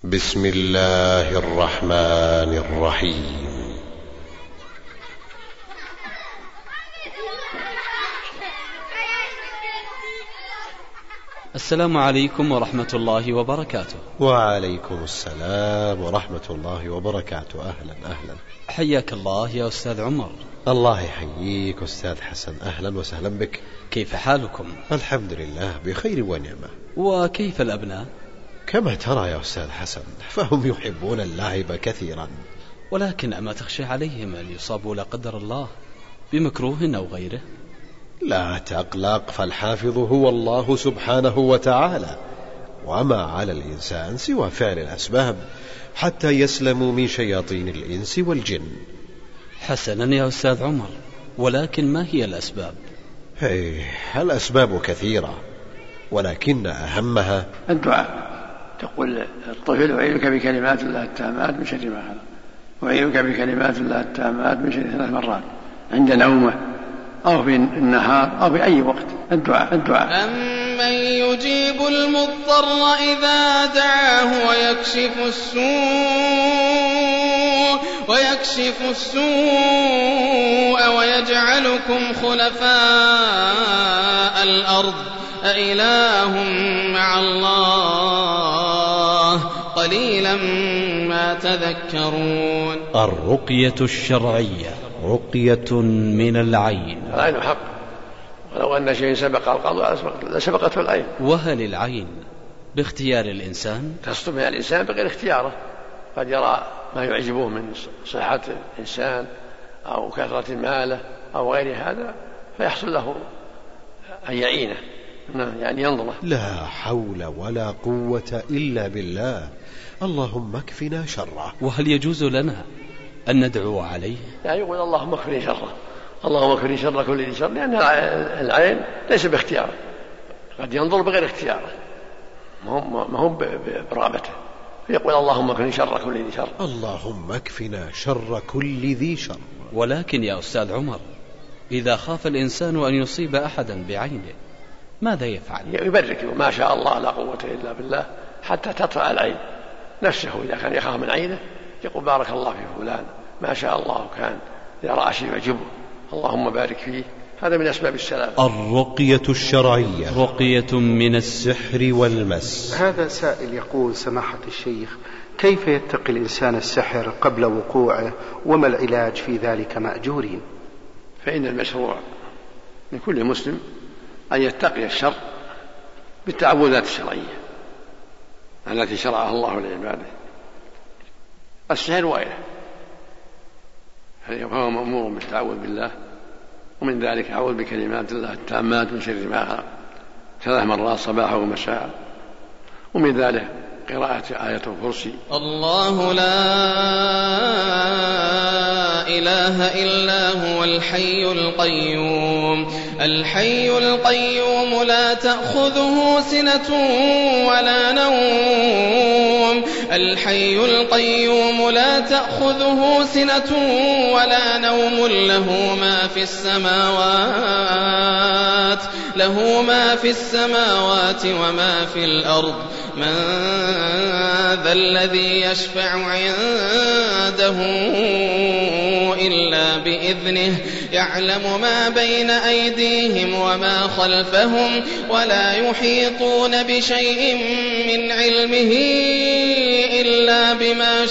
بسم الله الرحمن الرحيم. السلام عليكم ورحمة الله وبركاته. وعليكم السلام ورحمة الله وبركاته. أهلا أهلا. حياك الله يا أستاذ عمر. الله يحييك أستاذ حسن، أهلا وسهلا بك. كيف حالكم؟ الحمد لله بخير ونعمة. وكيف الأبناء؟ كما ترى يا أستاذ حسن، فهم يحبون اللعب كثيرا، ولكن أما تخشى عليهم أن يصابوا لا قدر الله بمكروه أو غيره؟ لا تقلق، فالحافظ هو الله سبحانه وتعالى، وما على الإنسان سوى فعل الأسباب حتى يسلموا من شياطين الإنس والجن. حسنا يا أستاذ عمر، ولكن ما هي الأسباب؟ الأسباب كثيرة، ولكن أهمها الدعاء. تقول الطفل: أعيذك بكلمات الله التامات من شر ما خلق، أعيذك بكلمات الله التامات من شر 3 مرات عند نومه أو في النهار أو في أي وقت. الدعاء. أمن يجيب المضطر إذا دعاه ويكشف السوء ويجعلكم خلفاء الأرض أإله مع الله قليلا ما تذكرون. الرقية الشرعية رقية من العين. العين حق، ولو أن شيء سبق القضاء لسبقته العين. وهل العين باختيار الإنسان؟ تسقط من الإنسان بغير اختياره، قد يرى ما يعجبه من صحة الإنسان أو كثرة ماله أو غير هذا فيحصل له أن يعينه، يعني ينظره. لا حول ولا قوة إلا بالله، اللهم اكفنا شره. وهل يجوز لنا أن ندعو عليه؟ يعني يقول: اللهم اكفني شره، اللهم اكفني شر كل ذي شر، لأن العين ليس باختياره، قد ينظر بغير اختياره، ما هم برغبته، فيقول: اللهم اكفني شر كل ذي شر. اللهم اكفنا شر كل ذي شر. ولكن يا أستاذ عمر، إذا خاف الإنسان أن يصيب أحدا بعينه ماذا يفعل؟ يبرك: ما شاء الله لا قوة إلا بالله، حتى تطلع العين نفسه. إذا كان يخاف من عينه يقول: بارك الله في فلان، ما شاء الله كان، إذا رأى شيء يعجبه اللهم بارك فيه. هذا من أسباب السلام. الرقية الشرعية رقية من السحر والمس. هذا سائل يقول: سماحة الشيخ، كيف يتقي الإنسان السحر قبل وقوعه، وما العلاج في ذلك مأجورين؟ فإن المشروع لكل مسلم أن يتقي الشر بالتعوذات الشرعية التي شرعها الله لعباده. السحر وغيره فهو مأمور بالتعوذ بالله، ومن ذلك أعوذ بكلمات الله التامات من شر ما خلق 3 مرات صباحا ومساء، ومن ذلك قراءة آية الكرسي. الله لا إله إلا هو الحي القيوم لا تأخذه سنة ولا نوم. الحي القيوم لا تأخذه سنة ولا نوم، له ما في السماوات وما في الأرض. من ذا الذي يشفع عنده إلا بإذنه، يعلم ما بين أيديهم وما خلفهم، ولا يحيطون بشيء من علمه إلا بما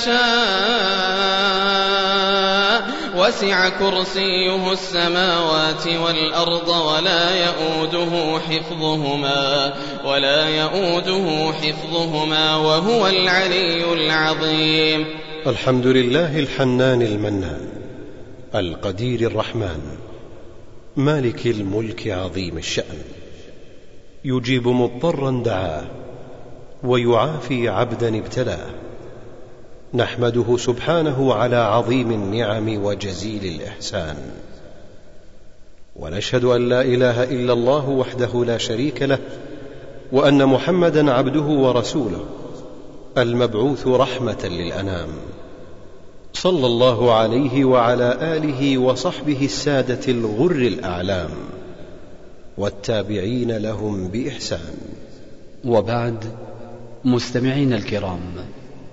شاء، وسع كرسيه السماوات والأرض ولا يؤوده حفظهما وهو العلي العظيم. الحمد لله الحنان المنان القدير الرحمن مالك الملك عظيم الشأن، يجيب مضطرا دعاه ويعافي عبدا ابتلاه. نحمده سبحانه على عظيم النعم وجزيل الإحسان، ونشهد أن لا إله إلا الله وحده لا شريك له، وأن محمدا عبده ورسوله المبعوث رحمة للأنام، صلى الله عليه وعلى آله وصحبه السادة الغر الأعلام والتابعين لهم بإحسان. وبعد، مستمعين الكرام،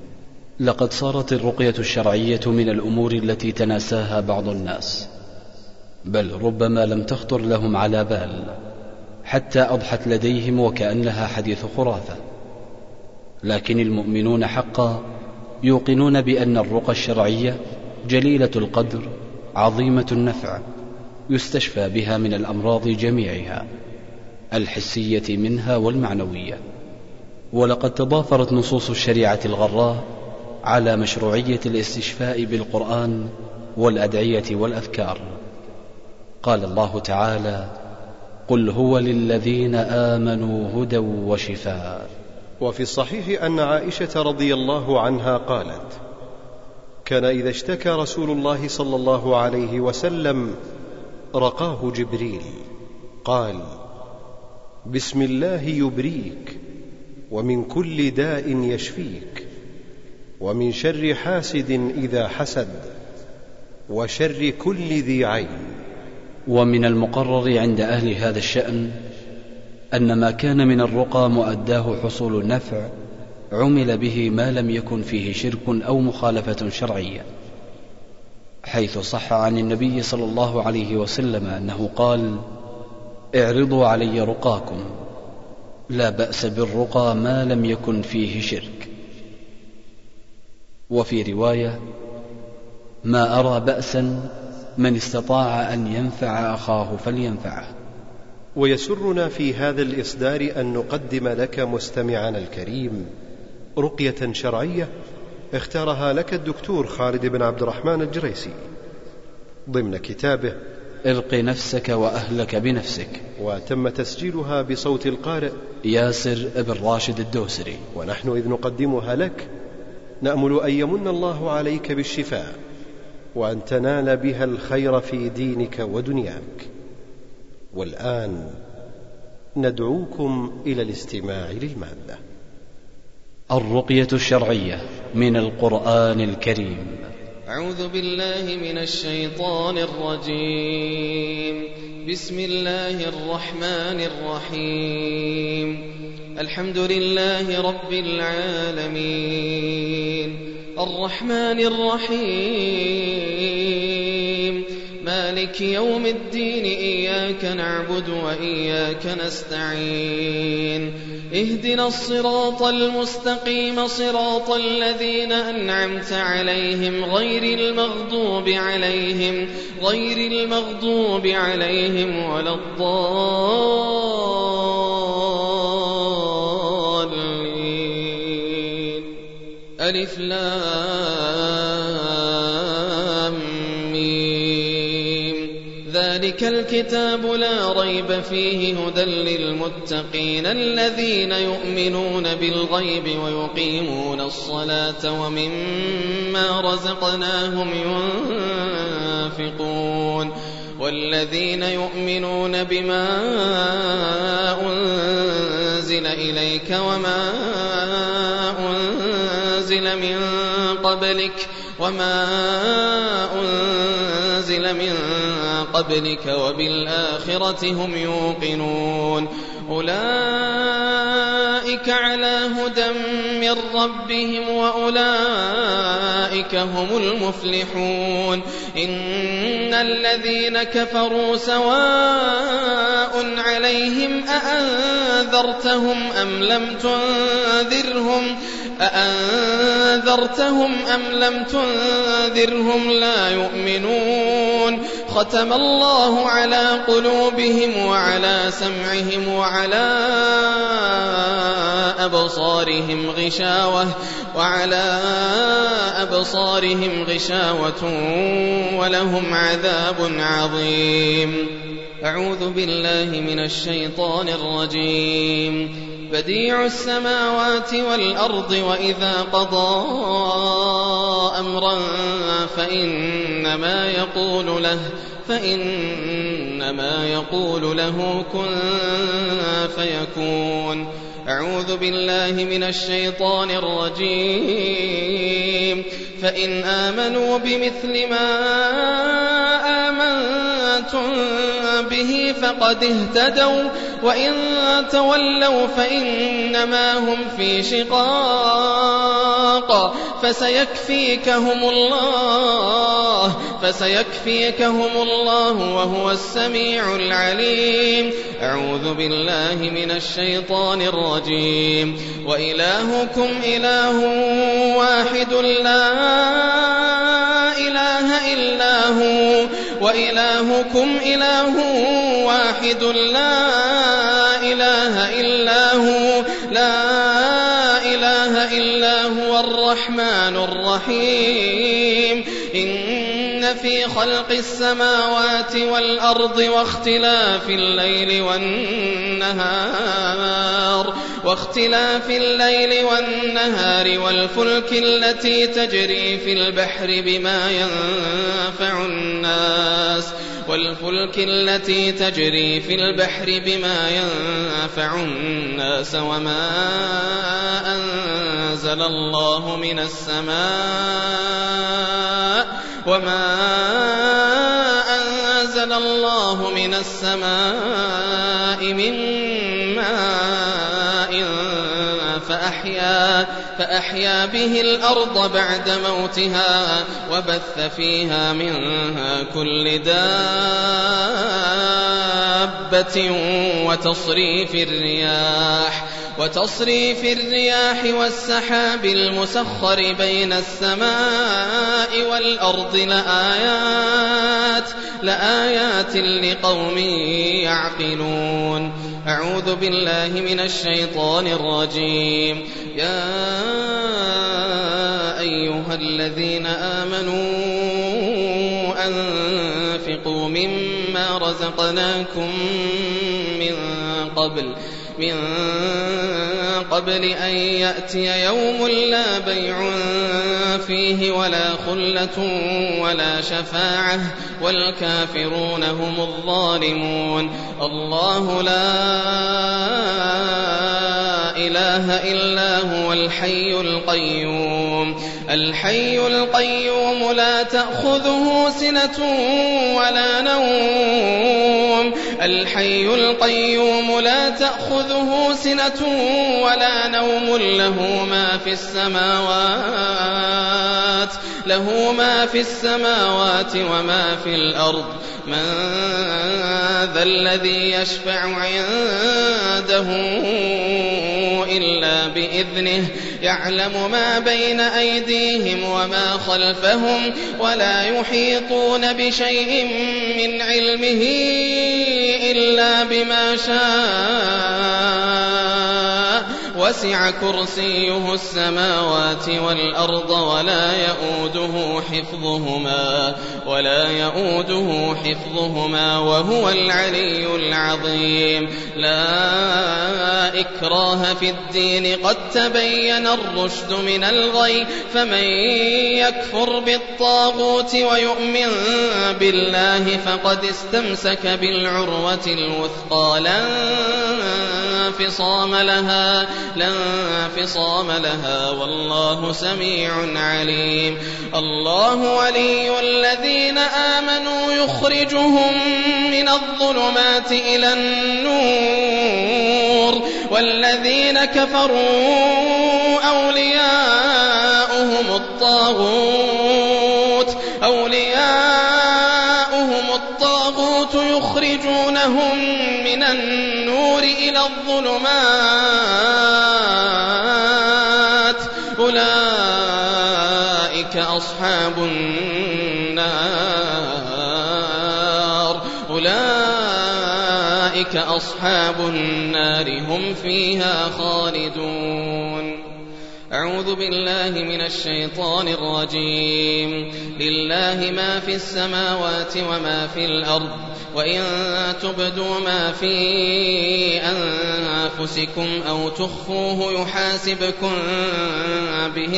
لقد صارت الرقية الشرعية من الأمور التي تناساها بعض الناس، بل ربما لم تخطر لهم على بال، حتى أضحت لديهم وكأنها حديث خرافة. لكن المؤمنون حقا يوقنون بأن الرقى الشرعية جليلة القدر عظيمة النفع، يستشفى بها من الأمراض جميعها، الحسية منها والمعنوية. ولقد تضافرت نصوص الشريعة الغراء على مشروعية الاستشفاء بالقرآن والأدعية والأذكار. قال الله تعالى: قل هو للذين آمنوا هدى وشفاء. وفي الصحيح أن عائشة رضي الله عنها قالت: كان إذا اشتكى رسول الله صلى الله عليه وسلم رقاه جبريل، قال: بسم الله يبريك، ومن كل داء يشفيك، ومن شر حاسد إذا حسد، وشر كل ذي عين. ومن المقرر عند أهل هذا الشأن أن ما كان من الرقى مؤداه حصول النفع عمل به ما لم يكن فيه شرك أو مخالفة شرعية، حيث صح عن النبي صلى الله عليه وسلم أنه قال: اعرضوا علي رقاكم، لا بأس بالرقى ما لم يكن فيه شرك. وفي رواية: ما أرى بأسا من استطاع أن ينفع أخاه فلينفعه. ويسرنا في هذا الإصدار أن نقدم لك مستمعنا الكريم رقية شرعية اختارها لك الدكتور خالد بن عبد الرحمن الجريسي ضمن كتابه ارق نفسك وأهلك بنفسك، وتم تسجيلها بصوت القارئ ياسر بن راشد الدوسري. ونحن إذ نقدمها لك نأمل أن يمن الله عليك بالشفاء، وأن تنال بها الخير في دينك ودنياك. والآن ندعوكم إلى الاستماع للمادة. الرقية الشرعية من القرآن الكريم. أعوذ بالله من الشيطان الرجيم. بسم الله الرحمن الرحيم. الحمد لله رب العالمين، الرحمن الرحيم، مالك يوم الدين، إياك نعبد وإياك نستعين، اهدنا الصراط المستقيم، صراط الذين أنعمت عليهم غير المغضوب عليهم ولا الضالين. ألف لام ميم. ذلك الكتاب لا ريب فيه هدى للمتقين الذين يؤمنون بالغيب ويقيمون الصلاة ومما رزقناهم ينفقون، والذين يؤمنون بما أنزل إليك وما أنزل من قبلك وبالآخرة هم يوقنون، أولئك على هدى من ربهم وأولئك هم المفلحون. إن الذين كفروا سواء عليهم أأنذرتهم أم لم تنذرهم لا يؤمنون. ختم الله على قلوبهم وعلى سمعهم وعلى أبصارهم غشاوة ولهم عذاب عظيم. أعوذ بالله من الشيطان الرجيم. بديع السماوات والأرض، وإذا قضى أمرا فإنما يقول له كن فيكون. أعوذ بالله من الشيطان الرجيم. فإن آمنوا بمثل ما آمنتم به فقد اهتدوا، وإن تولوا فإنما هم في شقاق، الحق فسيكفيكهم الله وهو السميع العليم. أعوذ بالله من الشيطان الرجيم. وإلهكم إله واحد لا إله إلا هو وإلهكم إله واحد لا إله إلا هو الرحمن الرحيم. إن في خلق السماوات والأرض واختلاف الليل والنهار والفلك التي تجري في البحر بما ينفع الناس وما أنزل الله من السماء من ماء فأحيا به الأرض بعد موتها وبث فيها من كل دابة وتصريف الرياح والسحاب المسخر بين السماء والأرض لآيات لقوم يعقلون. أعوذ بالله من الشيطان الرجيم. يا أيها الذين آمنوا أنفقوا مما رزقناكم من قبل أن يأتي يوم لا بيع فيه ولا خلة ولا شفاعة والكافرون هم الظالمون. الله لا إله إلا هو الحي القيوم لا تأخذه سنة ولا نوم له ما في السماوات وما في الأرض. من ذا الذي يشفع عنده إلا بإذنه. يعلم ما بين أيديهم وما خلفهم ولا يحيطون بشيء من علمه إلا بما شاء. وسع كرسيه السماوات والأرض ولا يؤوده حفظهما وهو العلي العظيم. لا إكراه في الدين قد تبين الرشد من الغي. فمن يكفر بالطاغوت ويؤمن بالله فقد استمسك بالعروة الوثقى لا انفصام لها والله سميع عليم. الله ولي الذين آمنوا يخرجهم من الظلمات إلى النور والذين كفروا أولياؤهم الطاغوت يخرجونهم من النور إلى الظلمات. أولئك أصحاب النار هم فيها خالدون. أعوذ بالله من الشيطان الرجيم. لله ما في السماوات وما في الأرض وإن تبدوا ما في أنفسكم أو تخفوه يحاسبكم به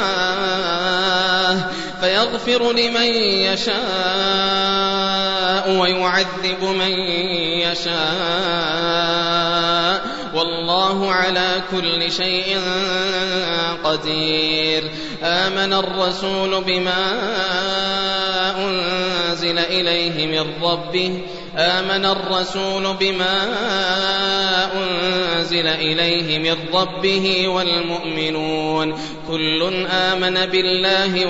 الله فيغفر لمن يشاء ويعذب من يشاء والله على كل شيء قدير. آمن الرسول بما أنزل إليه من ربه آمن الرسول بما أنزل إليه من ربه والمؤمنون كل آمن بالله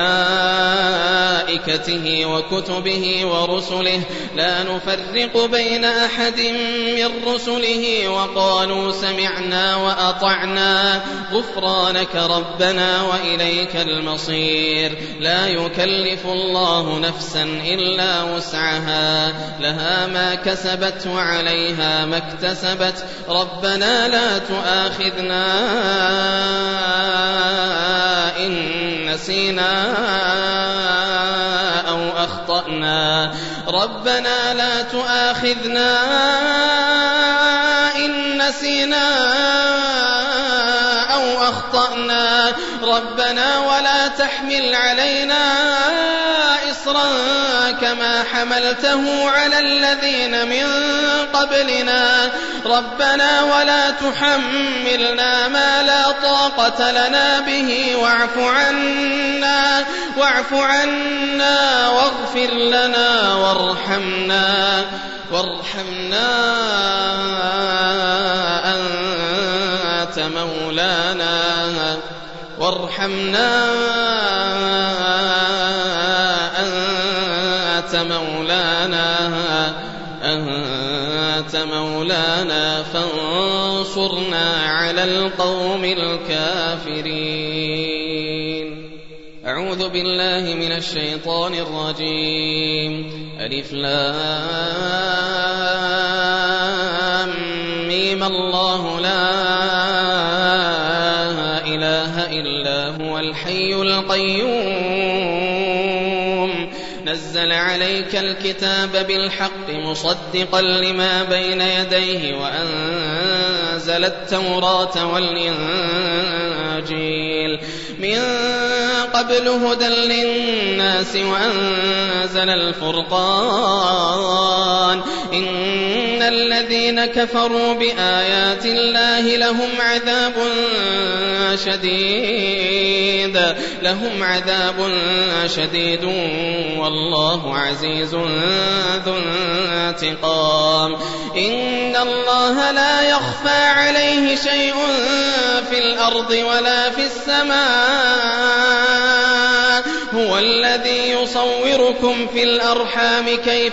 وملائكته وكتبه ورسله لا نفرق بين أحد من رسله وقالوا سمعنا وأطعنا غفرانك ربنا وإليك المصير لا يكلف الله نفسا إلا وسعها لها ما كسبت وعليها ما اكتسبت ربنا لا تؤاخذنا إن نسينا أو أخطأنا ربنا لا تؤاخذنا إن نسينا أو أخطأنا ربنا ولا تحمل علينا إصرا كما حملته على الذين من قبلنا ربنا ولا تحملنا ما لا طاقة لنا به واعف عنا واغفر لنا وارحمنا أنت مولانا فانصرنا على القوم الكافرين. أعوذ بالله من الشيطان الرجيم. ألف لام ميم الله لا إله إلا هو الحي القيوم نزل عليك الكتاب بالحق مصدقا لما بين يديه وأنزل التوراة والإنجيل من قبل هدى للناس وأنزل الفرقان إن الذين كفروا بآيات الله لهم عذاب شديد والله عزيز ذو انتقام. إن الله لا يخفى عليه شيء في الأرض ولا في السماء هو الذي يصوركم في الأرحام كيف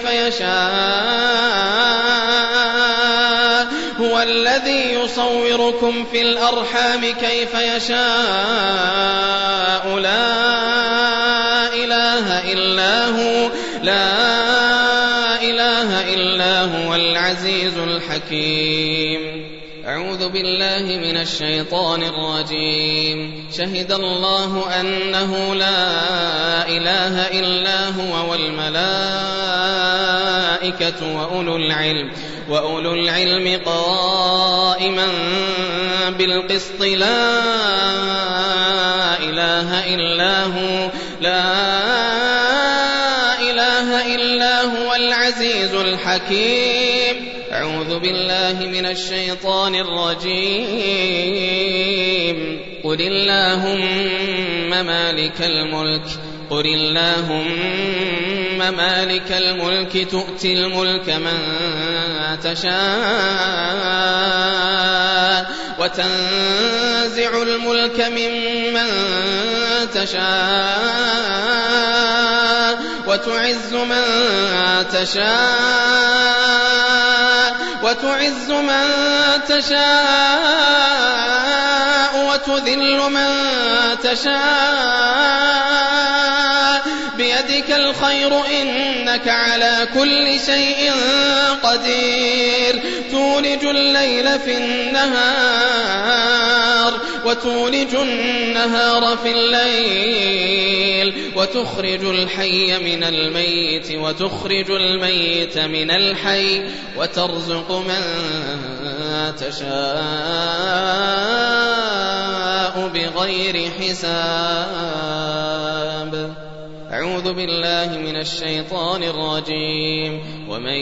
يشاء لا إله إلا هو العزيز الحكيم. أعوذ بالله من الشيطان الرجيم. شهد الله أنه لا إله إلا هو والملائكة وأولو العلم قائما بالقسط لا إله إلا هو العزيز الحكيم. أعوذ بالله من الشيطان الرجيم. قل اللهم مالك الملك تؤتي الملك من تشاء وتنزع الملك ممن تشاء وتعز من تشاء وتذل من تشاء بيدك الخير إنك على كل شيء قدير. تولج الليل في النهار وتولج النهار في الليل وتخرج الحي من الميت وتخرج الميت من الحي وترزق من تشاء بغير حساب. أعوذ بالله من الشيطان الرجيم. ومن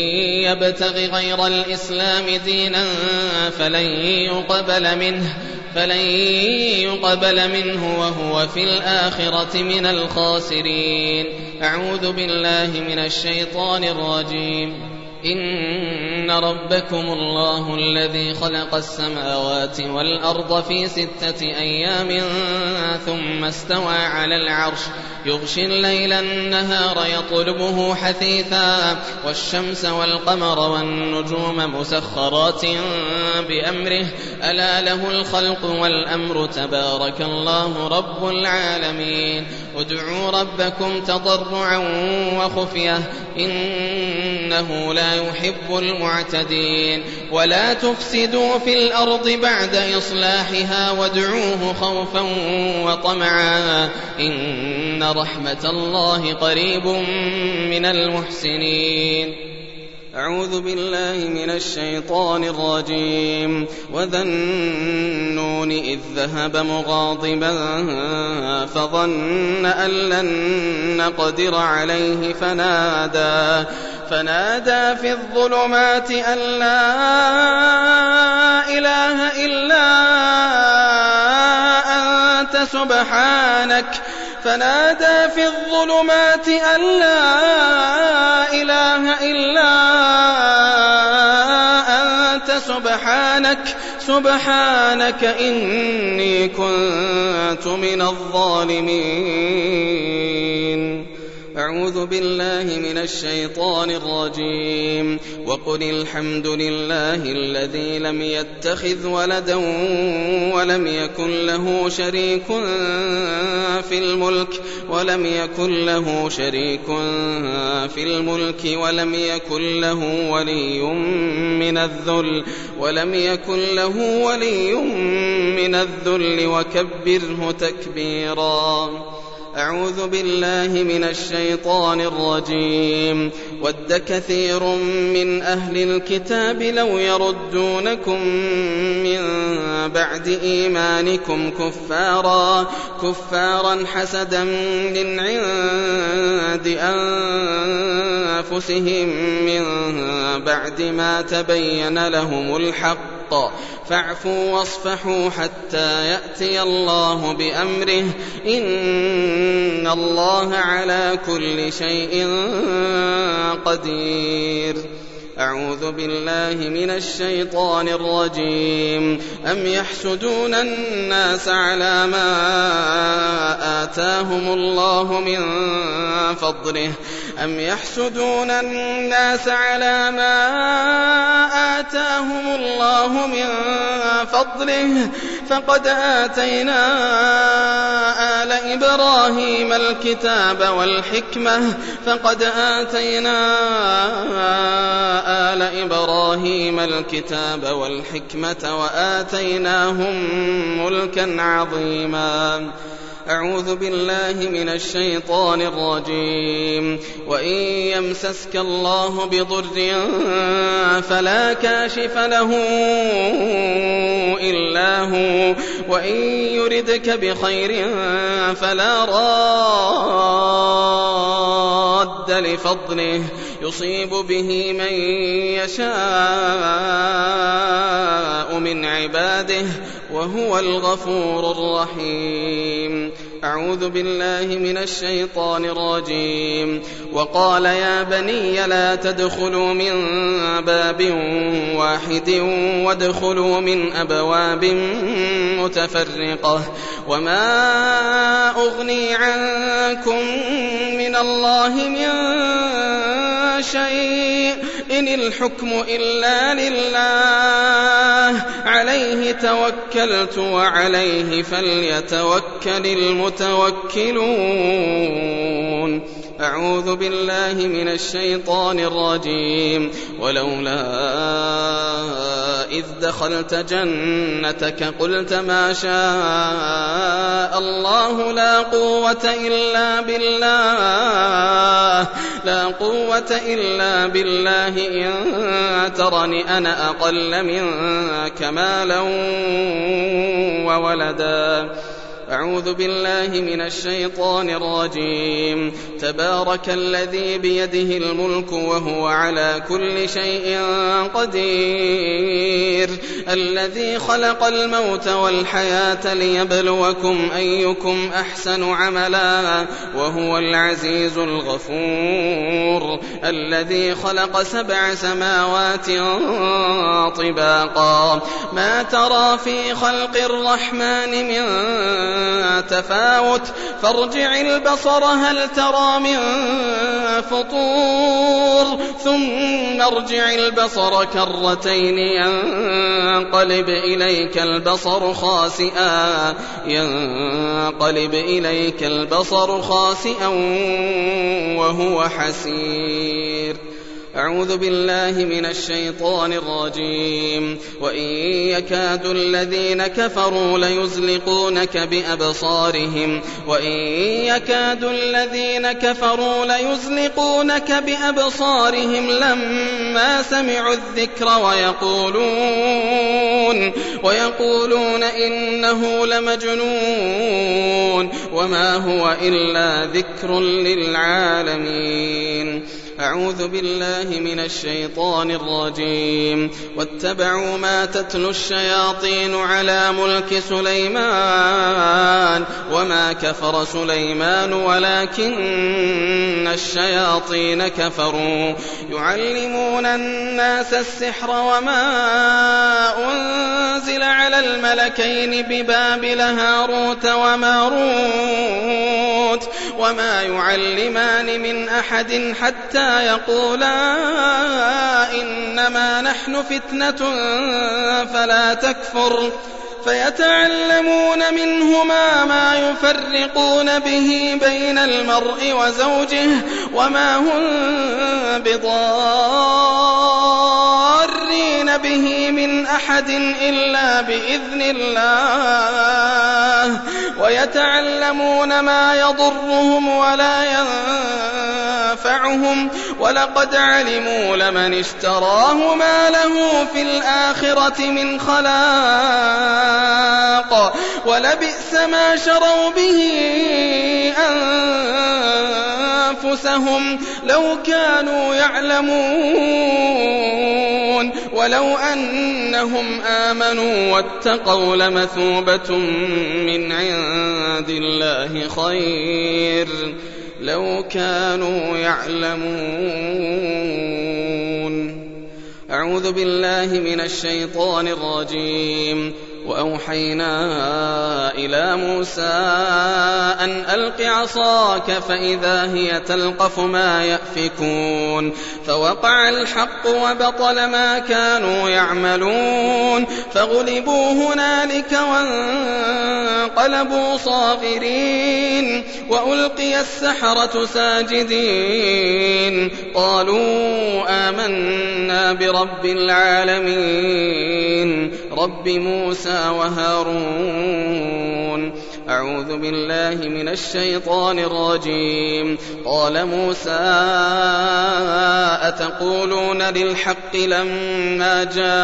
يبتغ غير الإسلام دينا فلن فلن يقبل منه وهو في الآخرة من الخاسرين. أعوذ بالله من الشيطان الرجيم. إن ربكم الله الذي خلق السماوات والأرض في 6 أيام ثم استوى على العرش يغشي الليل النهار يطلبه حثيثا والشمس والقمر والنجوم مسخرات بأمره ألا له الخلق والأمر تبارك الله رب العالمين. ادعوا ربكم تضرعا وخفية إنه لا يحب المعتدين. ولا تفسدوا في الأرض بعد إصلاحها وادعوه خوفا وطمعا إن رحمة الله قريب من المحسنين. أعوذ بالله من الشيطان الرجيم. وذا النون إذ ذهب مغاضبا فظن أن لن نقدر عليه فنادى في الظلمات أن لا إله إلا أنت سبحانك سبحانك إني كنت من الظالمين. أعوذ بالله من الشيطان الرجيم. وقل الحمد لله الذي لم يتخذ ولدا ولم يكن له شريك في الملك ولم يكن له ولي من الذل وكبره تكبيرا. أعوذ بالله من الشيطان الرجيم. ود كثير من أهل الكتاب لو يردونكم من بعد إيمانكم كفارا حسدا من عند أنفسهم من بعد ما تبين لهم الحق فاعفوا واصفحوا حتى يأتي الله بأمره إن الله على كل شيء قدير. أعوذ بالله من الشيطان الرجيم. أم يحسدون الناس على ما آتاهم الله من فضله فقد آتينا آل إبراهيم الكتاب والحكمة وآتيناهم ملكا عظيما. أعوذ بالله من الشيطان الرجيم. وإن يمسسك الله بضر فلا كاشف له إلا هو وإن يردك بخير فلا راد لفضله يصيب به من يشاء من عباده وهو الغفور الرحيم. أعوذ بالله من الشيطان الرجيم. وقال يا بني لا تدخلوا من باب واحد وادخلوا من أبواب متفرقة وما أغني عنكم من الله من شيء إن الحكم إلا لله عليه توكلت وعليه فليتوكل المتوكلون. أعوذ بالله من الشيطان الرجيم. ولولا إذ دخلت جنتك قلت ما شاء الله لا قوة إلا بالله إن ترني أنا أقل منك مالا وولدا. أعوذ بالله من الشيطان الرجيم. تبارك الذي بيده الملك وهو على كل شيء قدير، الذي خلق الموت والحياة ليبلوكم أيكم أحسن عملا وهو العزيز الغفور، الذي خلق 7 سماوات طباقا ما ترى في خلق الرحمن من تفاوت فارجع البصر هل ترى من فطور ثم ارجع البصر كرتين ينقلب إليك البصر خاسئا وهو حسير. أعوذ بالله من الشيطان الرجيم. وإن يكاد الذين كفروا ليزلقونك بأبصارهم لما سمعوا الذكر ويقولون إنه لمجنون وما هو إلا ذكر للعالمين. أعوذ بالله من الشيطان الرجيم. واتبعوا ما تتلو الشياطين على ملك سليمان وما كفر سليمان ولكن الشياطين كفروا يعلمون الناس السحر وما أنزل على الملكين ببابل هاروت وماروت وما يعلمان من أحد حتى يقولا إنما نحن فتنة فلا تكفر فيتعلمون منهما ما يفرقون به بين المرء وزوجه وما هم بضارين به من أحد إلا بإذن الله ويتعلمون ما يضرهم ولا ينفعهم ولقد علموا لمن اشتراه ما له في الآخرة من خلاق ولبئس ما شروا به أنفسهم لو كانوا يعلمون ولو أنهم آمنوا واتقوا لمثوبة من عند الله خير لو كانوا يعلمون. أعوذ بالله من الشيطان الرجيم. وأوحينا إلى موسى أن ألق عصاك فإذا هي تلقف ما يأفكون فوقع الحق وبطل ما كانوا يعملون فغلبوا هنالك وانقلبوا صاغرين وألقي السحرة ساجدين قالوا آمنا برب العالمين رب موسى وهارون. أعوذ بالله من الشيطان الرجيم. قال موسى أتقولون للحق لما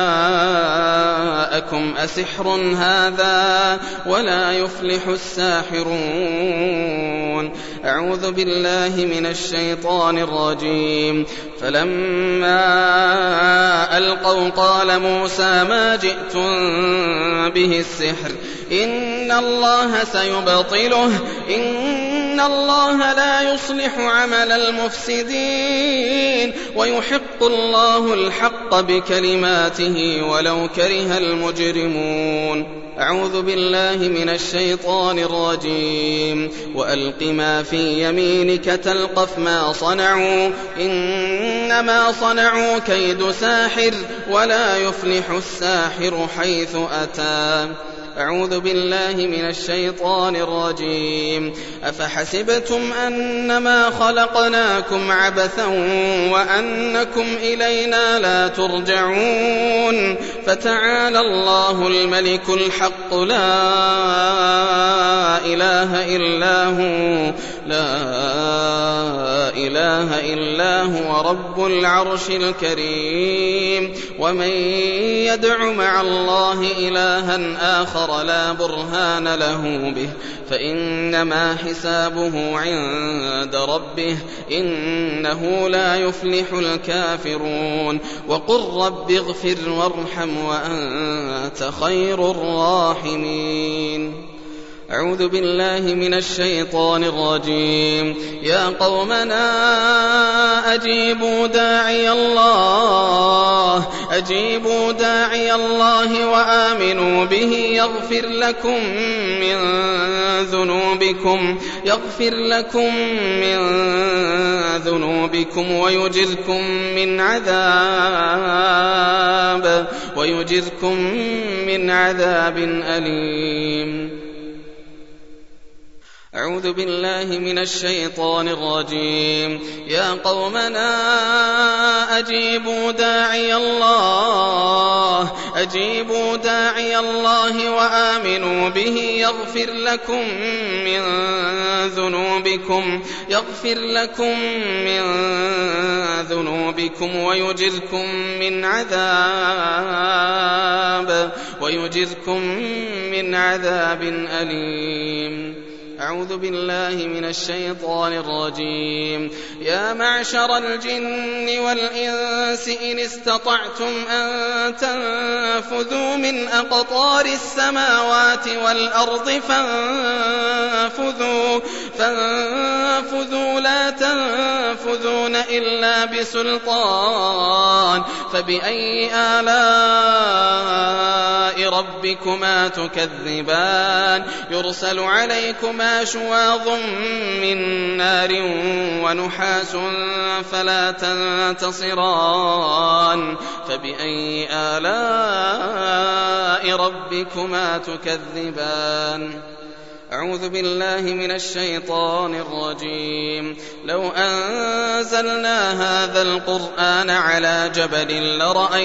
جاءكم أسحر هذا ولا يفلح الساحرون. أعوذ بالله من الشيطان الرجيم. فلما ألقوا قال موسى ما جئتم به السحر إن الله سيبطله إن الله لا يصلح عمل المفسدين ويحق الله الحق بكلماته ولو كره المجرمون. أعوذ بالله من الشيطان الرجيم. وألق ما في يمينك تلقف ما صنعوا إنما صنعوا كيد ساحر ولا يفلح الساحر حيث أتى. أعوذ بالله من الشيطان الرجيم. أفحسبتم أنما خلقناكم عبثا وأنكم إلينا لا ترجعون فتعالى الله الملك الحق لا إله إلا هو لا إله إلا هو رب العرش الكريم. ومن يدع مع الله إلها آخر لا برهان له به فإنما حسابه عند ربه إنه لا يفلح الكافرون. وقل رب اغفر وارحم وأنت خير الراحمين. أعوذ بالله من الشيطان الرجيم. يا قومنا أجيبوا داعي الله وآمنوا به يغفر لكم من ذنوبكم ويجركم من عذاب أليم. أعوذ بالله من الشيطان الرجيم. يا قومنا أجيبوا داعي الله وآمنوا به يغفر لكم من ذنوبكم ويجركم من عذاب أليم. أعوذ بالله من الشيطان الرجيم. يا معشر الجن والإنس إن استطعتم أن تنفذوا من أقطار السماوات والأرض فانفذوا لا تنفذون إلا بسلطان. فبأي آلاء ربكما تكذبان؟ يرسل عليكما شواظ من نار ونحاس فلا تنتصران. فبأي آلاء ربكما تكذبان؟ أعوذ بالله من الشيطان الرجيم. لو أنزلنا هذا القرآن على جبل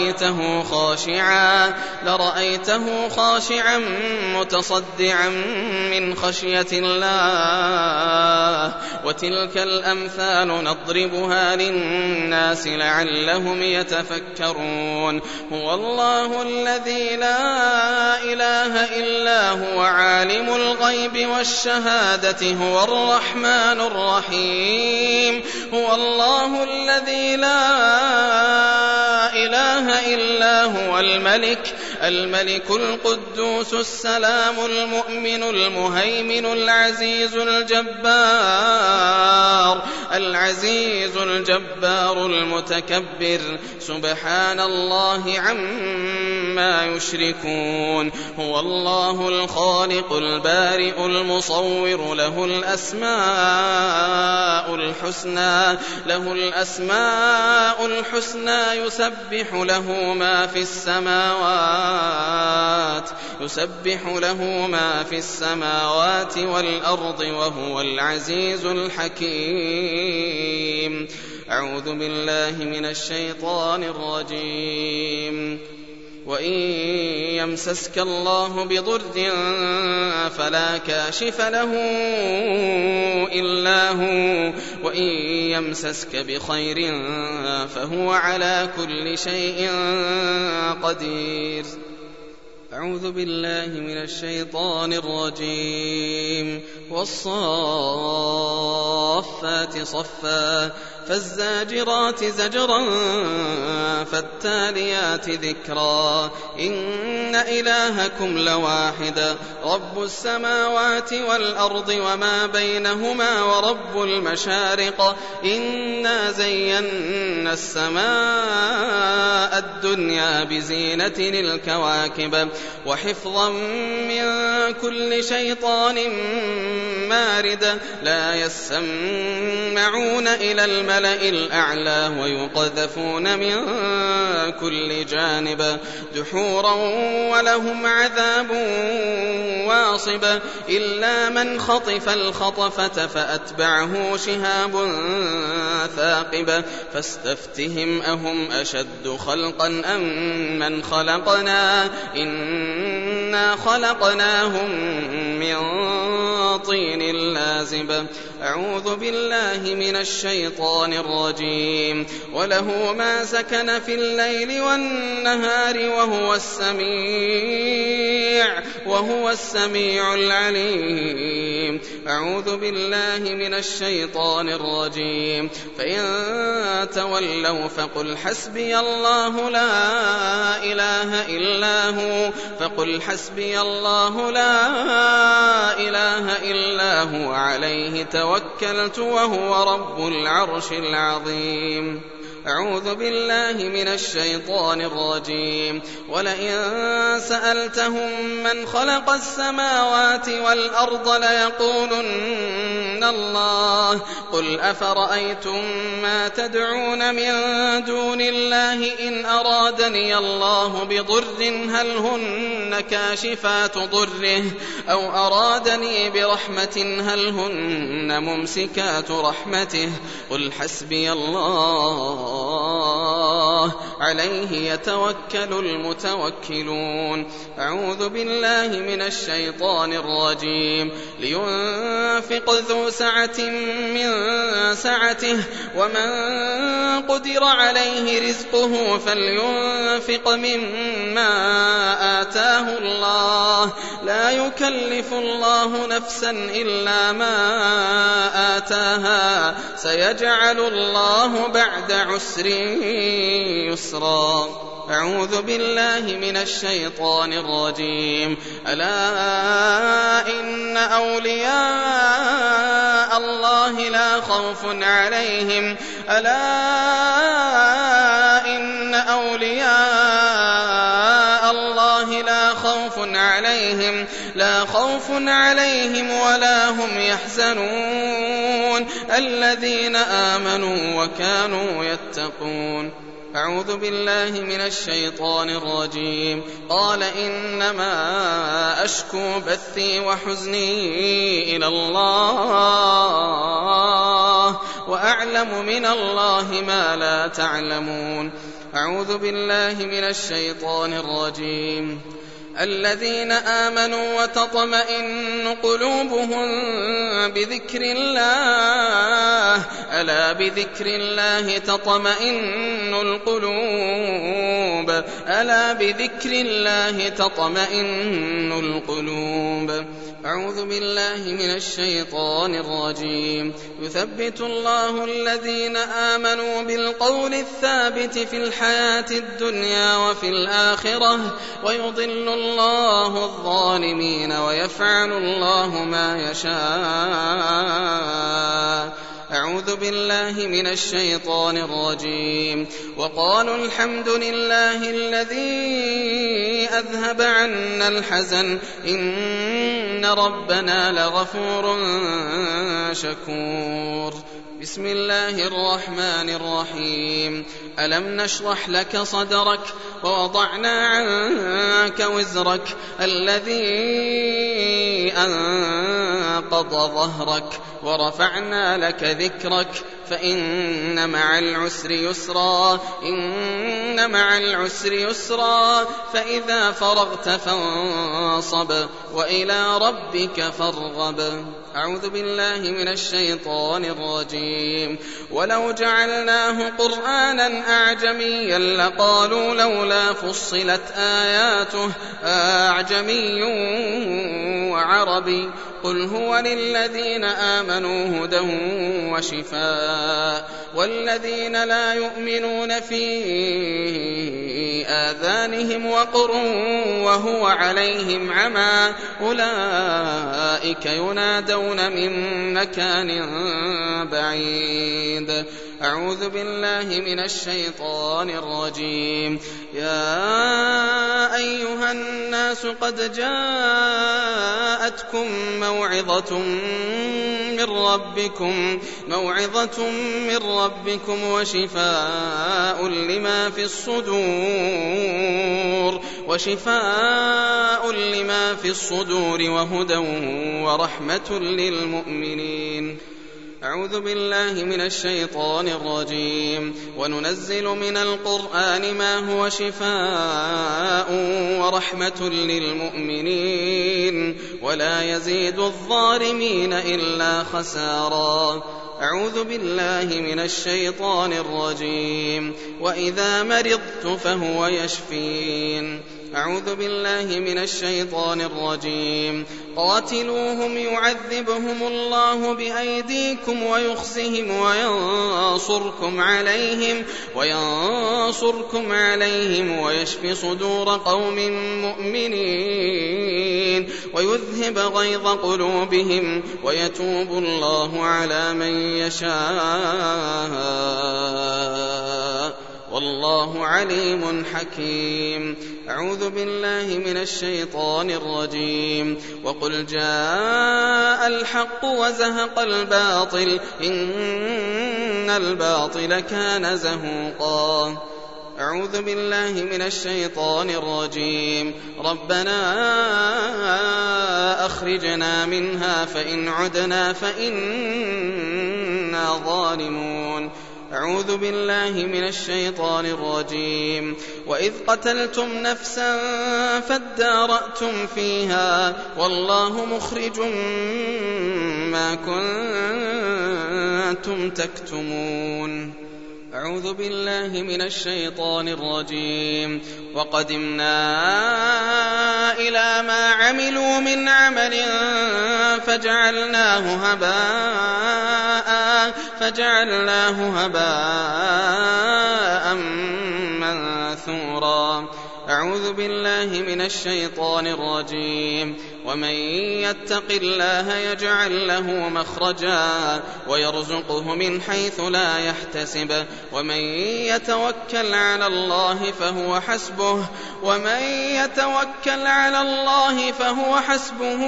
لرأيته خاشعا متصدعا من خشية الله. وتلك الأمثال نضربها للناس لعلهم يتفكرون. هو الله الذي لا إله إلا هو عالم الغيب والشهادة هو الرحمن الرحيم. هو الله الذي لا إله إلا هو الملك القدوس السلام المؤمن المهيمن العزيز الجبار المتكبر. سبحان الله عما يشركون. هو الله الخالق البارئ المصور له الأسماء الحسنى يسبح له ما في السماوات والأرض وهو العزيز الحكيم. أعوذ بالله من الشيطان الرجيم. وإن يمسسك الله بضر فلا كاشف له إلا هو وإن يمسسك بخير فهو على كل شيء قدير. أعوذ بالله من الشيطان الرجيم. والصافات صفا فالزاجرات زجرا فالتاليات ذكرا. إن إلهكم لواحد رب السماوات والأرض وما بينهما ورب المشارق. إنا زينا السماء الدنيا بزينة الكواكب وحفظا من كل شيطان مارد. لا يسمعون إلى الملأ الأعلى ويقذفون من كل جانب دحورا ولهم عذاب واصب. إلا من خطف الخطفة فأتبعه شهاب ثاقب. فاستفتهم أهم أشد خلقا أم من خلقنا إن إنا خلقناهم من طين لازب. أعوذ بالله من الشيطان الرجيم. وله ما سكن في الليل والنهار وهو السميع العليم. أعوذ بالله من الشيطان الرجيم. فإن تولوا فقل حسبي الله لا إله إلا هو عليه توكلت وهو رب العرش العظيم. أعوذ بالله من الشيطان الرجيم. ولئن سألتهم من خلق السماوات والأرض ليقولن الله. قل أفرأيتم ما تدعون من دون الله إن أرادني الله بضر هل هن كاشفات ضره أو أرادني برحمة هل هن ممسكات رحمته. قل حسبي الله عليه يتوكل المتوكلون. أعوذ بالله من الشيطان الرجيم. لينفق ذو سعة من سعته ومن قدر عليه رزقه فلينفق مما آتاه الله لا يكلف الله نفسا إلا ما آتاها سيجعل الله بعد عسر يسرا. أعوذ بالله من الشيطان الرجيم. ألا إن أولياء الله لا خوف عليهم ولا هم يحزنون الذين آمنوا وكانوا يتقون. أعوذ بالله من الشيطان الرجيم. قال إنما أشكو بثي وحزني إلى الله وأعلم من الله ما لا تعلمون. أعوذ بالله من الشيطان الرجيم. الذين آمنوا وتطمئن قلوبهم بذكر الله ألا بذكر الله تطمئن القلوب. أعوذ بالله من الشيطان الرجيم. يثبت الله الذين آمنوا بالقول الثابت في الحياة الدنيا وفي الآخرة ويضل الله الظالمين ويفعل الله ما يشاء. أعوذ بالله من الشيطان الرجيم. وقالوا الحمد لله الذي أذهب عنا الحزن إن ربنا لغفور شكور. بسم الله الرحمن الرحيم. ألم نشرح لك صدرك ووضعنا عنك وزرك الذي أنقض ظهرك ورفعنا لك ذكرك فإن مع العسر يسرا فإذا فرغت فانصب وإلى ربك فارغب. أعوذ بالله من الشيطان الرجيم. ولو جعلناه قرآنا أعجميا لقالوا لولا فصلت آياته أعجمي وعربي قل هو للذين آمنوا هدى وشفاء والذين لا يؤمنون في آذانهم وقر وهو عليهم عمى أولئك ينادون من مكان بعيد. أعوذ بالله من الشيطان الرجيم. يا أيها الناس قد جاءتكم موعظة من ربكم وشفاء لما في الصدور وهدى ورحمة للمؤمنين. أعوذ بالله من الشيطان الرجيم. وننزل من القرآن ما هو شفاء ورحمة للمؤمنين ولا يزيد الظالمين إلا خسارا. أعوذ بالله من الشيطان الرجيم. وإذا مرضت فهو يشفين. أعوذ بالله من الشيطان الرجيم. قاتلوهم يعذبهم الله بأيديكم ويخزهم وينصركم عليهم ويشف صدور قوم مؤمنين ويذهب غيظ قلوبهم ويتوب الله على من يشاء والله عليم حكيم. أعوذ بالله من الشيطان الرجيم. وقل جاء الحق وزهق الباطل إن الباطل كان زهوقا. أعوذ بالله من الشيطان الرجيم. ربنا أخرجنا منها فإن عدنا فإنا ظالمون. أعوذ بالله من الشيطان الرجيم. وإذ قتلتم نفسا فادارأتم فيها والله مخرج ما كنتم تكتمون. أعوذ بالله من الشيطان الرجيم. وقدمنا إلى ما عملوا من عمل فجعلناه هباء منثورا. أعوذ بالله من الشيطان الرجيم. ومن يتق الله يجعل له مخرجا ويرزقه من حيث لا يحتسب ومن يتوكل على الله فهو حسبه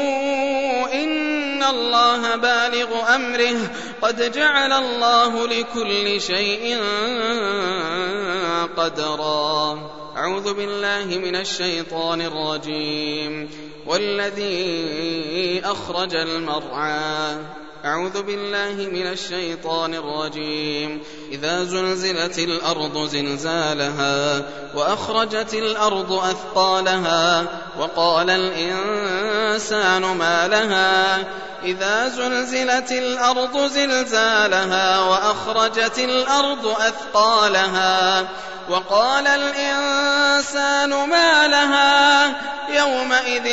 إن الله بالغ أمره قد جعل الله لكل شيء قدرا. أعوذ بالله من الشيطان الرجيم. والذي أخرج المرعى. أعوذ بالله من الشيطان الرجيم. إذا زلزلت الأرض زلزالها وأخرجت الأرض أثقالها وقال الإنسان ما لها. إذا زلزلت الأرض زلزالها وأخرجت الأرض أثقالها وقال الإنسان ما لها. يومئذ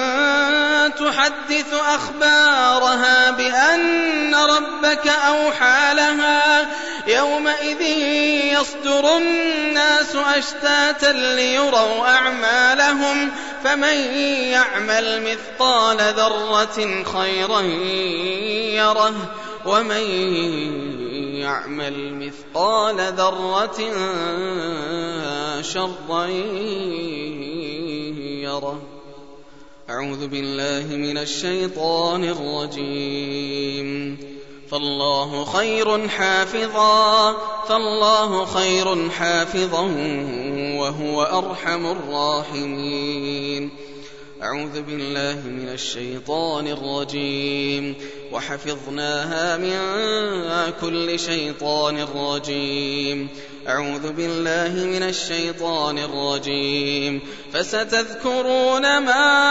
تحدث أخبارها بأن ربك أوحى لها. يومئذ يصدر الناس أشتاتا ليروا أعمالهم فمن يعمل مثقال ذرة خيرا يره ومن يعمل مثقال ذرة شرا يره. أعوذ بالله من الشيطان الرجيم. فالله خير حافظا وهو أرحم الراحمين. أعوذ بالله من الشيطان الرجيم. وحفظناها من كل شيطان رجيم. أعوذ بالله من الشيطان الرجيم. فستذكرون ما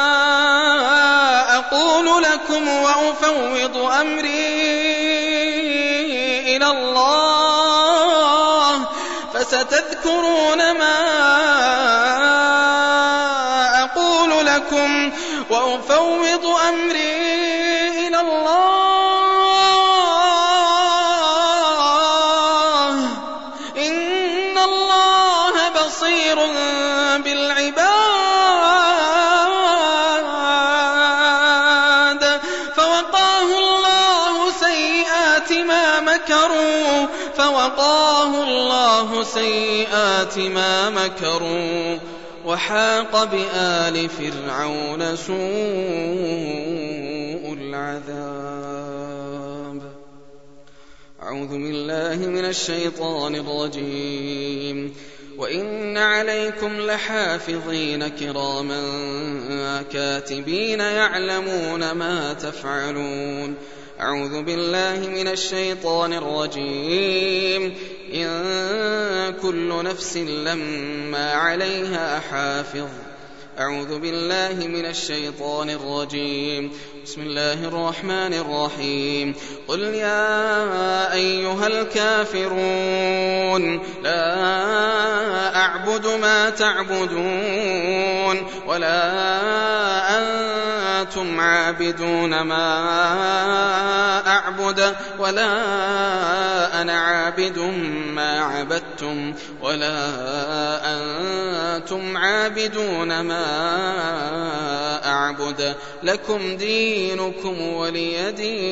أقول لكم وأفوض أمري إلى الله. فستذكرون ما أقول لكم وأفوض أمري إلى الله إن الله بصير بالعباد. فوقاه الله سيئات ما مكروا وحاق بآل فرعون سوء العذاب. أعوذ بالله من الشيطان الرجيم. وإن عليكم لحافظين كراما كاتبين يعلمون ما تفعلون. أعوذ بالله من الشيطان الرجيم. إن كل نفس لما عليها حافظ. أعوذ بالله من الشيطان الرجيم. بسم الله الرحمن الرحيم. قل يا أيها الكافرون لا أعبد ما تعبدون ولا أنتم عابدون ما أعبد ولا أنا عابد ما عبدتم ولا أنتم عابدون ما أعبد لكم دينكم ولي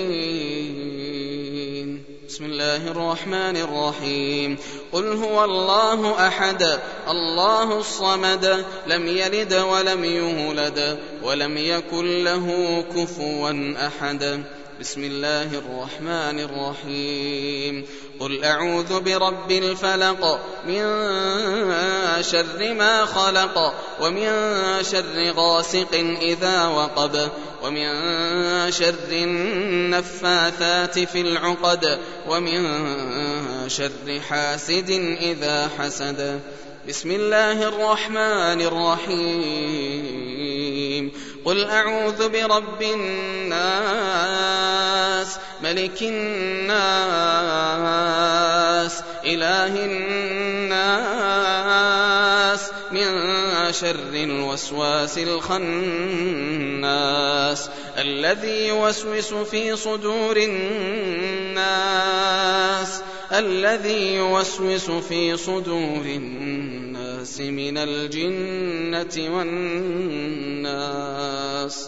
دين. بسم الله الرحمن الرحيم. قل هو الله أحد الله الصمد لم يلد ولم يولد ولم يكن له كفوا أحد. بسم الله الرحمن الرحيم. قل أعوذ برب الفلق من شر ما خلق ومن شر غاسق إذا وقب ومن شر النفاثات في العقد ومن شر حاسد إذا حسد. بسم الله الرحمن الرحيم. قل أعوذ برب الناس ملك الناس إله الناس من شر الوسواس الخناس الذي يوسوس في صدور الناس من الجنة والناس.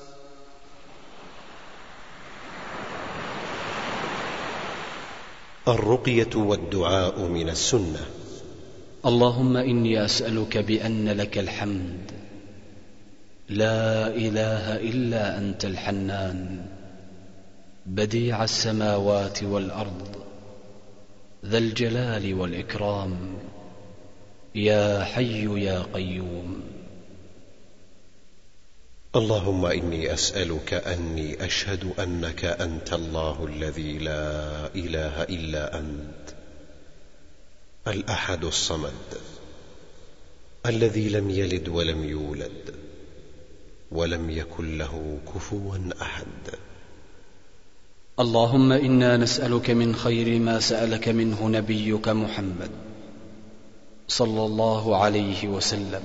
الرقية والدعاء من السنة. اللهم إني أسألك بأن لك الحمد لا إله إلا أنت الحنان بديع السماوات والأرض ذا الجلال والإكرام يا حي يا قيوم. اللهم إني أسألك أني أشهد أنك أنت الله الذي لا إله إلا أنت الأحد الصمد الذي لم يلد ولم يولد ولم يكن له كفوا أحد. اللهم إنا نسألك من خير ما سألك منه نبيك محمد صلى الله عليه وسلم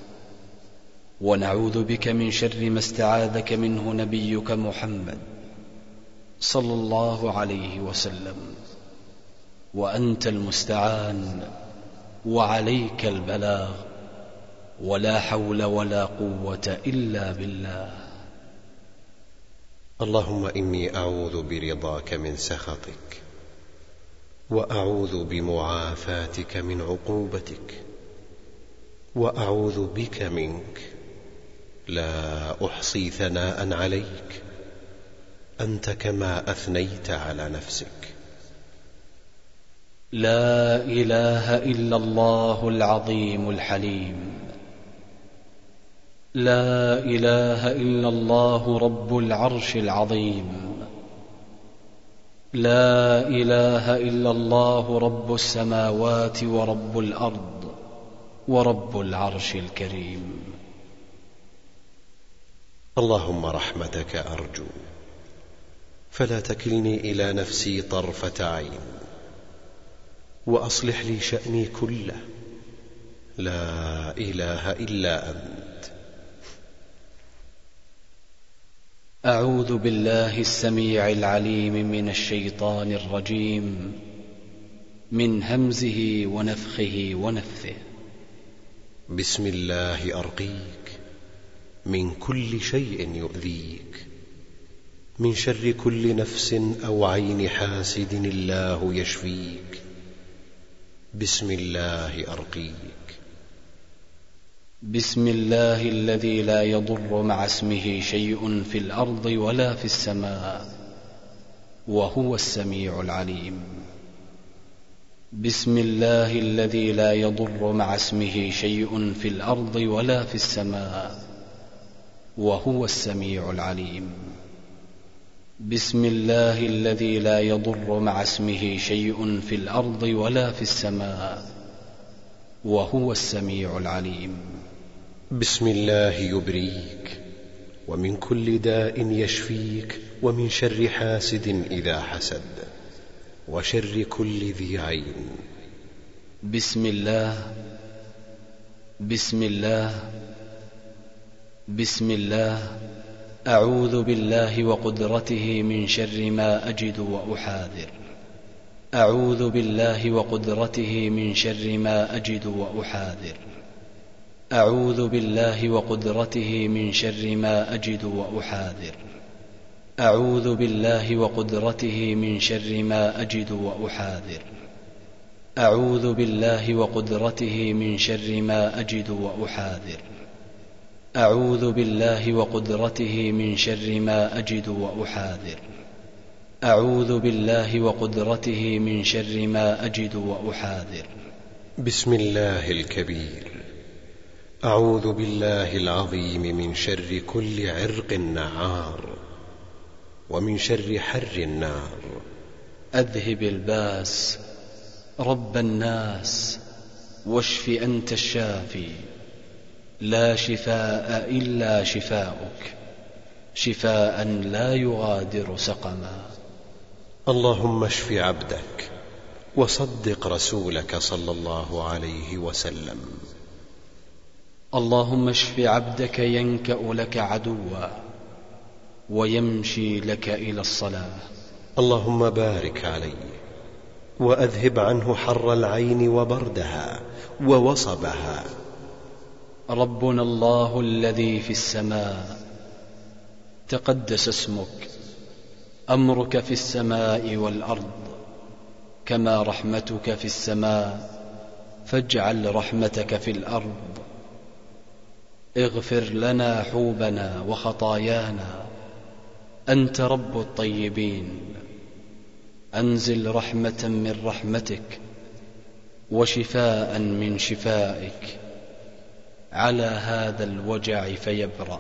ونعوذ بك من شر ما استعاذك منه نبيك محمد صلى الله عليه وسلم وأنت المستعان وعليك البلاغ ولا حول ولا قوة إلا بالله. اللهم إني أعوذ برضاك من سخطك وأعوذ بمعافاتك من عقوبتك وأعوذ بك منك لا أحصي ثناء عليك أنت كما أثنيت على نفسك. لا إله إلا الله العظيم الحليم. لا إله إلا الله رب العرش العظيم. لا إله إلا الله رب السماوات ورب الأرض ورب العرش الكريم. اللهم رحمتك أرجو فلا تكلني إلى نفسي طرفة عين وأصلح لي شأني كله لا إله إلا أنت. أعوذ بالله السميع العليم من الشيطان الرجيم من همزه ونفخه ونفثه. بسم الله أرقيك من كل شيء يؤذيك من شر كل نفس أو عين حاسد الله يشفيك. بسم الله أرقيك. بسم الله الذي لا يضر مع اسمه شيء في الأرض ولا في السماء وهو السميع العليم. بسم الله الذي لا يضر مع اسمه شيء في الأرض ولا في السماء وهو السميع العليم. بسم الله الذي لا يضر مع اسمه شيء في الأرض ولا في السماء وهو السميع العليم. بسم الله يبريك ومن كل داء يشفيك ومن شر حاسد إذا حسد وشر كل ذي عين. بسم الله بسم الله بسم الله أعوذ بالله وقدرته من شر ما أجد وأحاذر. أعوذ بالله وقدرته من شر ما أجد وأحاذر. أعوذ بالله وقدرته من شر ما أجد وأحاذر. أعوذ بالله وقدرته من شر ما أجد وأحاذر. أعوذ بالله وقدرته من شر ما أجد وأحاذر. أعوذ بالله وقدرته من شر ما أجد وأحاذر. أعوذ بالله وقدرته من شر ما أجد وأحاذر. بسم الله الكبير. أعوذ بالله العظيم من شر كل عرق نعار ومن شر حر النار. أذهب الباس رب الناس واشف أنت الشافي لا شفاء إلا شفاؤك شفاء لا يغادر سقما. اللهم اشف عبدك وصدق رسولك صلى الله عليه وسلم. اللهم اشف عبدك ينكأ لك عدوا ويمشي لك إلى الصلاة. اللهم بارك عليه وأذهب عنه حر العين وبردها ووصبها. ربنا الله الذي في السماء تقدس اسمك. أمرك في السماء والأرض كما رحمتك في السماء فاجعل رحمتك في الأرض. اغفر لنا حوبنا وخطايانا أنت رب الطيبين. أنزل رحمة من رحمتك وشفاء من شفائك على هذا الوجع فيبرأ.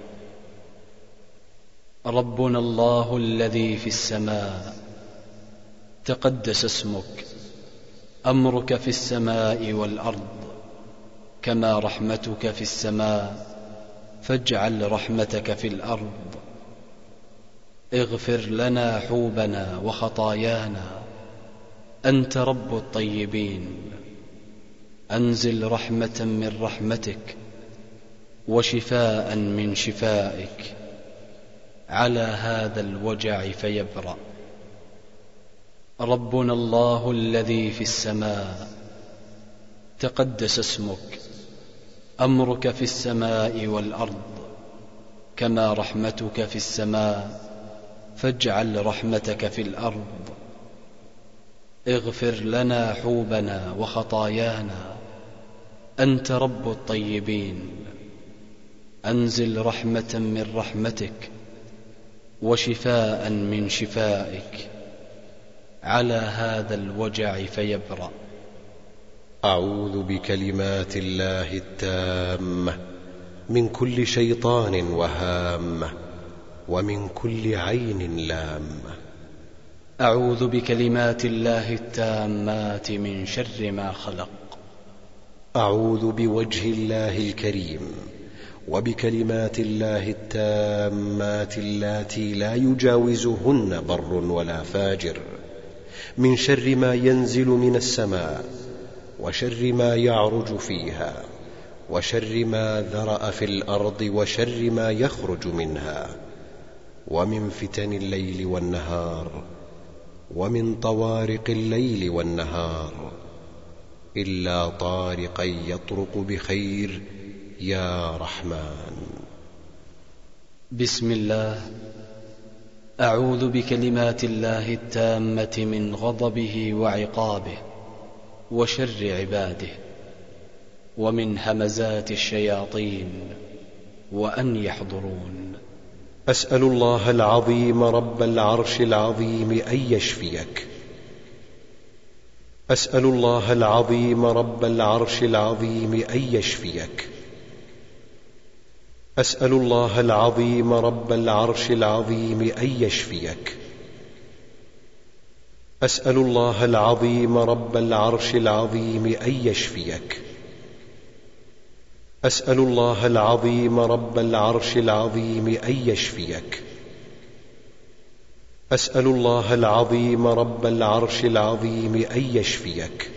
ربنا الله الذي في السماء تقدس اسمك. أمرك في السماء والأرض كما رحمتك في السماء فاجعل رحمتك في الأرض. اغفر لنا حوبنا وخطايانا أنت رب الطيبين. أنزل رحمة من رحمتك وشفاء من شفائك على هذا الوجع فيبرأ. ربنا الله الذي في السماء تقدس اسمك. أمرك في السماء والأرض كما رحمتك في السماء فاجعل رحمتك في الأرض. اغفر لنا حوبنا وخطايانا أنت رب الطيبين. أنزل رحمة من رحمتك وشفاء من شفائك على هذا الوجع فيبرأ. أعوذ بكلمات الله التامة من كل شيطان وهامة ومن كل عين لامة. أعوذ بكلمات الله التامات من شر ما خلق. أعوذ بوجه الله الكريم وبكلمات الله التامات اللاتي لا يجاوزهن بر ولا فاجر من شر ما ينزل من السماء وشر ما يعرج فيها وشر ما ذرأ في الأرض وشر ما يخرج منها ومن فتن الليل والنهار ومن طوارق الليل والنهار إلا طارقا يطرق بخير يا رحمن. بسم الله. أعوذ بكلمات الله التامة من غضبه وعقابه وشر عباده ومن همزات الشياطين وأن يحضرون. أسأل الله العظيم رب العرش العظيم أن يشفيك. أسأل الله العظيم رب العرش العظيم أن يشفيك. أسأل الله العظيم رب العرش العظيم أن يشفيك. أسأل الله العظيم رب العرش العظيم أن يشفيك. أسأل الله العظيم رب العرش العظيم أن يشفيك. أسأل الله العظيم رب العرش العظيم أن يشفيك.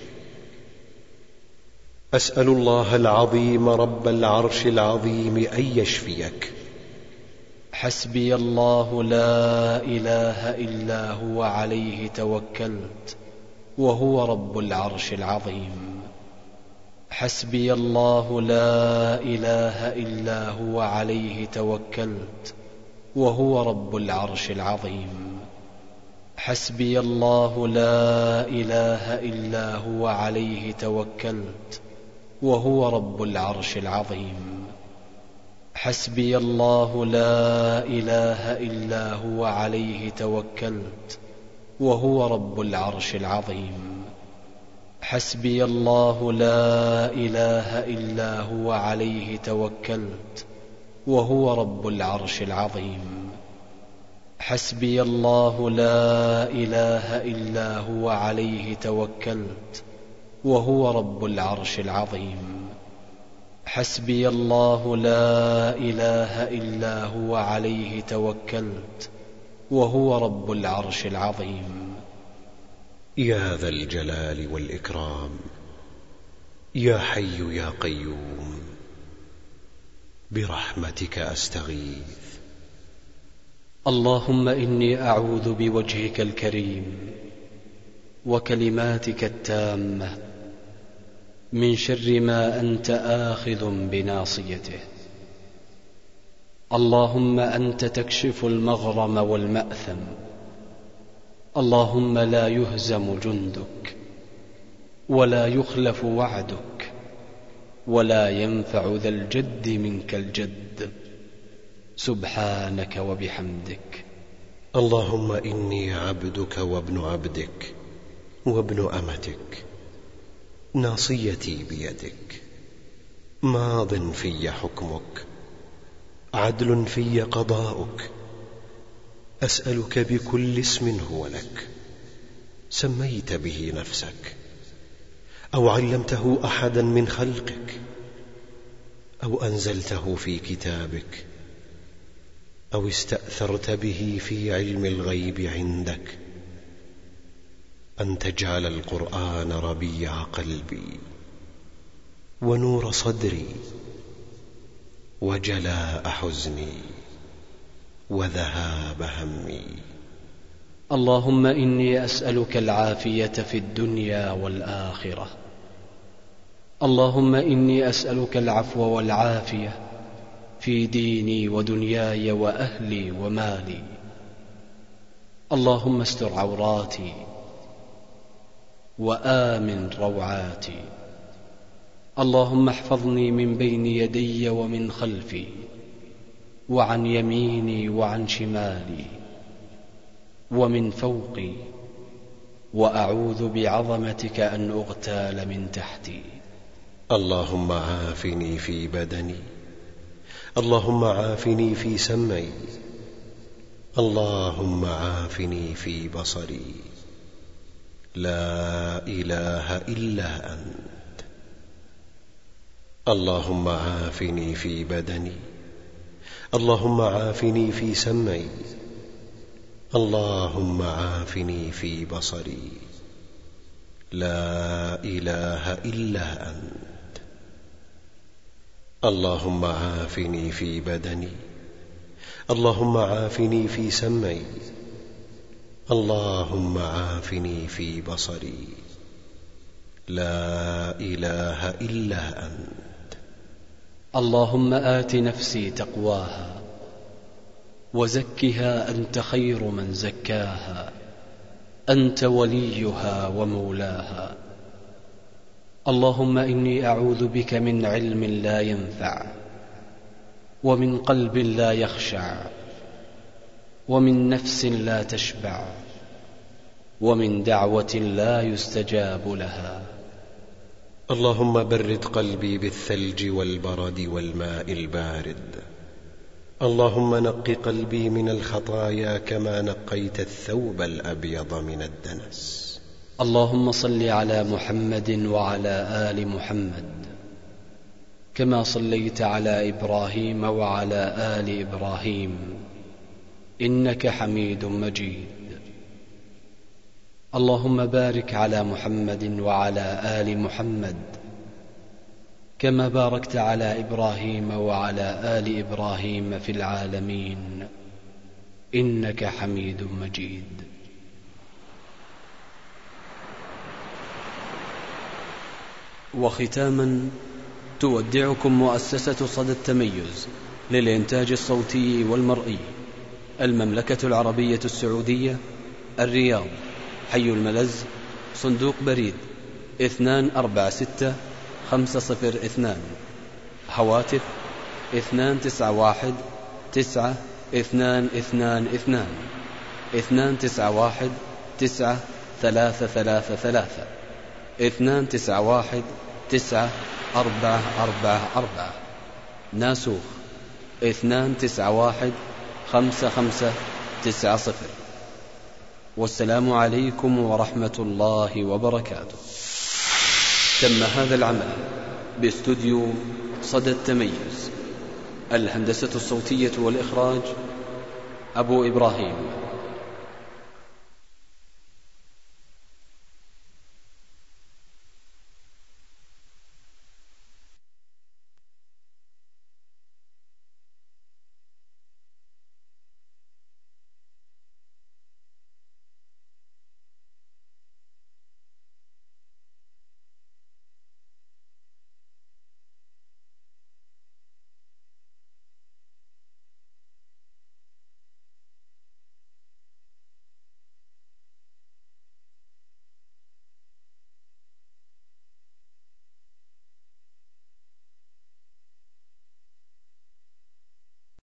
أسأل الله العظيم رب العرش العظيم أن يشفيك. حسبي الله لا إله إلا هو عليه توكلت وهو رب العرش العظيم. حسبي الله لا إله إلا هو عليه توكلت وهو رب العرش العظيم. حسبي الله لا إله إلا هو عليه توكلت وهو رب العرش العظيم. حسبي الله لا إله إلا هو عليه توكلت وهو رب العرش العظيم. حسبي الله لا إله إلا هو عليه توكلت وهو رب العرش العظيم. حسبي الله لا إله إلا هو عليه توكلت وهو رب العرش العظيم. حسبي الله لا إله إلا هو عليه توكلت وهو رب العرش العظيم. يا ذا الجلال والإكرام، يا حي يا قيوم، برحمتك أستغيث. اللهم إني أعوذ بوجهك الكريم وكلماتك التامة من شر ما أنت آخذ بناصيته. اللهم أنت تكشف المغرم والمأثم. اللهم لا يهزم جندك ولا يخلف وعدك ولا ينفع ذا الجد منك الجد، سبحانك وبحمدك. اللهم إني عبدك وابن عبدك وابن أمتك، ناصيتي بيدك، ماض في حكمك، عدل في قضاؤك. أسألك بكل اسم هو لك سميت به نفسك أو علمته أحدا من خلقك أو أنزلته في كتابك أو استأثرت به في علم الغيب عندك، أن تجعل القرآن ربيع قلبي ونور صدري وجلاء حزني وذهاب همي. اللهم إني أسألك العافية في الدنيا والآخرة. اللهم إني أسألك العفو والعافية في ديني ودنياي وأهلي ومالي. اللهم استر عوراتي وآمن روعاتي. اللهم احفظني من بين يدي ومن خلفي وعن يميني وعن شمالي ومن فوقي، وأعوذ بعظمتك أن أغتال من تحتي. اللهم عافني في بدني، اللهم عافني في سمعي، اللهم عافني في بصري. لا إله إلا أنت. اللهم عافني في بدني، اللهم عافني في سمعي، اللهم عافني في بصري. لا إله إلا أنت. اللهم عافني في بدني، اللهم عافني في سمعي، اللهم عافني في بصري. لا إله إلا أنت. اللهم آت نفسي تقواها وزكها أنت خير من زكاها، أنت وليها ومولاها. اللهم إني أعوذ بك من علم لا ينفع ومن قلب لا يخشع ومن نفس لا تشبع ومن دعوة لا يستجاب لها. اللهم برد قلبي بالثلج والبرد والماء البارد، اللهم نق قلبي من الخطايا كما نقيت الثوب الأبيض من الدنس. اللهم صل على محمد وعلى آل محمد كما صليت على إبراهيم وعلى آل إبراهيم إنك حميد مجيد. اللهم بارك على محمد وعلى آل محمد كما باركت على إبراهيم وعلى آل إبراهيم في العالمين إنك حميد مجيد. وختاما تودعكم مؤسسة صدى التميز للإنتاج الصوتي والمرئي، المملكة العربية السعودية، الرياض، حي الملز، صندوق بريد 246502، هواتف 291 9222 291 9333 291 9444، ناسوخ 291 5590. والسلام عليكم ورحمة الله وبركاته. تم هذا العمل باستوديو صدى التميز، الهندسة الصوتية والإخراج أبو إبراهيم.